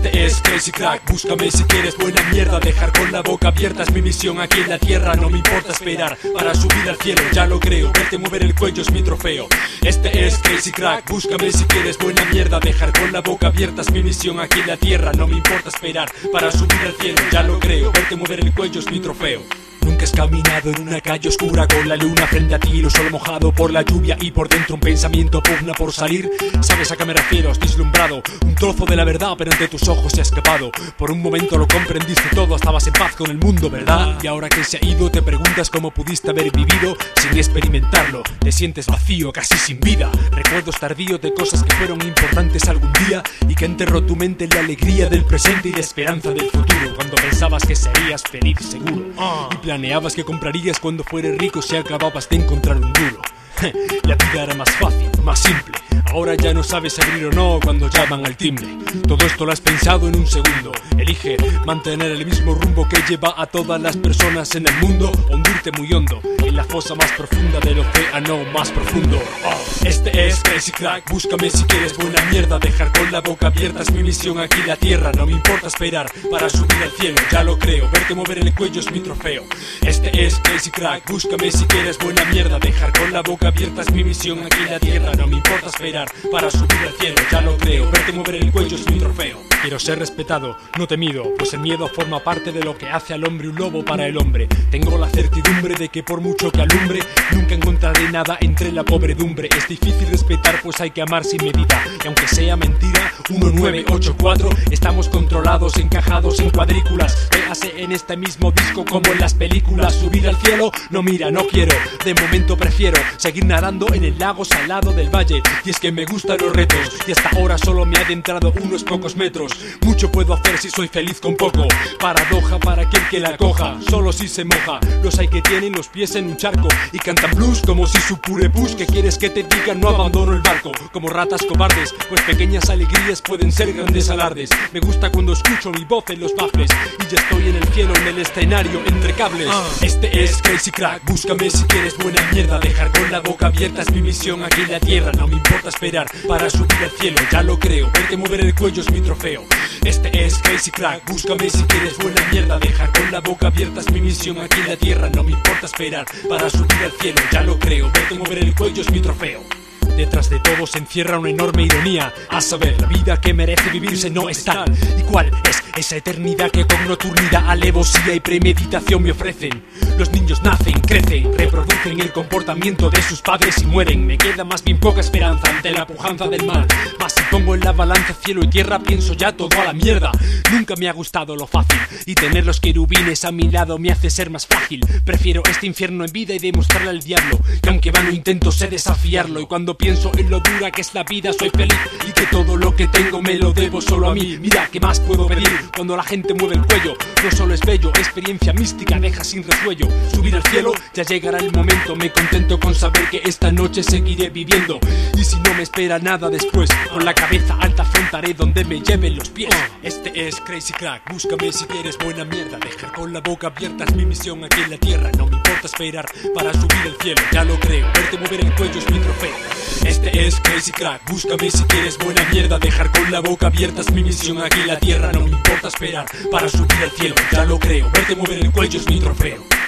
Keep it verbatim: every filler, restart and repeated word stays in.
Este es Crazy Crack, búscame si quieres buena mierda. Dejar con la boca abierta es mi misión aquí en la tierra. No me importa esperar para subir al cielo, ya lo creo. Verte mover el cuello es mi trofeo. Este es Crazy Crack, búscame si quieres buena mierda. Dejar con la boca abierta es mi misión aquí en la tierra. No me importa esperar para subir al cielo, ya lo creo. Verte mover el cuello es mi trofeo. Nunca has caminado en una calle oscura con la luna frente a ti, lo solo mojado por la lluvia y por dentro un pensamiento pugna por salir. ¿Sabes a qué me refiero? Has vislumbrado un trozo de la verdad, pero ante tus ojos se ha escapado. Por un momento lo comprendiste todo, estabas en paz con el mundo, ¿verdad? Y ahora que se ha ido te preguntas cómo pudiste haber vivido sin experimentarlo. Te sientes vacío, casi sin vida. Recuerdos tardíos de cosas que fueron importantes algún día y que enterró tu mente en la alegría del presente y la esperanza del futuro. Cuando pensabas que serías feliz seguro y planeabas que comprarías cuando fueras rico si acababas de encontrar un duro. La vida era más fácil, más simple. Ahora ya no sabes abrir o no cuando llaman al timbre. Todo esto lo has pensado en un segundo. Elige mantener el mismo rumbo que lleva a todas las personas en el mundo, o hundirte muy hondo en la fosa más profunda del océano más profundo. Oh. Este es Crazy Crack, búscame si quieres buena mierda. Dejar con la boca abierta es mi misión aquí en la tierra. No me importa esperar para subir al cielo, ya lo creo. Verte mover el cuello es mi trofeo. Este es Crazy Crack, búscame si quieres buena mierda. Dejar con la boca abierta es mi misión aquí en la tierra. No me importa esperar para subir al cielo, ya lo creo. Verte mover el cuello es mi trofeo. Quiero ser respetado, no temido, pues el miedo forma parte de lo que hace al hombre un lobo para el hombre. Tengo la certidumbre de que por mucho que alumbre, nunca encontraré nada entre la pobredumbre. Es difícil respetar, pues hay que amar sin medida. Y aunque sea mentira, uno nueve ocho cuatro, estamos controlados, encajados en cuadrículas. Véase en este mismo disco como en las películas. Subir al cielo, no mira, no quiero. De momento prefiero seguir nadando en el lago salado del valle. Y es que me gustan los retos, y hasta ahora solo me he adentrado unos pocos metros. Mucho puedo hacer si soy feliz con poco. Paradoja para aquel que la coja, solo si se moja. Los hay que tienen los pies en un charco y cantan blues como si su pure push. ¿Qué quieres que te diga? No abandono el barco. Como ratas cobardes, pues pequeñas alegrías pueden ser grandes alardes. Me gusta cuando escucho mi voz en los baffles y ya estoy en el cielo, en el escenario, entre cables. Este es Crazy Crack, búscame si quieres buena mierda. Dejar con la boca abierta es mi misión aquí en la tierra. No me importa esperar para subir al cielo, ya lo creo. Verte mover el cuello es mi trofeo. Este es Crazy Crack, búscame si quieres buena mierda. Dejar con la boca abierta es mi misión aquí en la tierra. No me importa esperar para subir al cielo, ya lo creo. Verte mover el cuello es mi trofeo. Detrás de todo se encierra una enorme ironía, a saber, la vida que merece vivirse no es tal. ¿Y cuál es esa eternidad que con nocturnidad, alevosía y premeditación me ofrecen? Los niños nacen, crecen, reproducen el comportamiento de sus padres y mueren. Me queda más bien poca esperanza ante la pujanza del mal. Mas si pongo en la balanza cielo y tierra, pienso ya todo a la mierda. Nunca me ha gustado lo fácil, y tener los querubines a mi lado me hace ser más frágil. Prefiero este infierno en vida y demostrarle al diablo que aunque vano intento sé desafiarlo. Y cuando pienso en lo dura que es la vida soy feliz, y que todo lo que tengo me lo debo solo a mí. Mira, ¿qué más puedo pedir? Cuando la gente mueve el cuello, no solo es bello, experiencia mística deja sin resuello. Subir al cielo, ya llegará el momento. Me contento con saber que esta noche seguiré viviendo. Y si no me espera nada después, con la cabeza alta afrontaré donde me lleven los pies. Este es Crazy Crack, búscame si quieres buena mierda. Dejar con la boca abierta es mi misión aquí en la tierra. No me importa esperar para subir al cielo, ya lo creo. Verte mover el cuello es mi trofeo. Este es Crazy Crack, búscame si quieres buena mierda. Dejar con la boca abierta es mi misión aquí en la tierra. No me importa esperar para subir al cielo, ya lo creo. Verte mover el cuello es mi trofeo.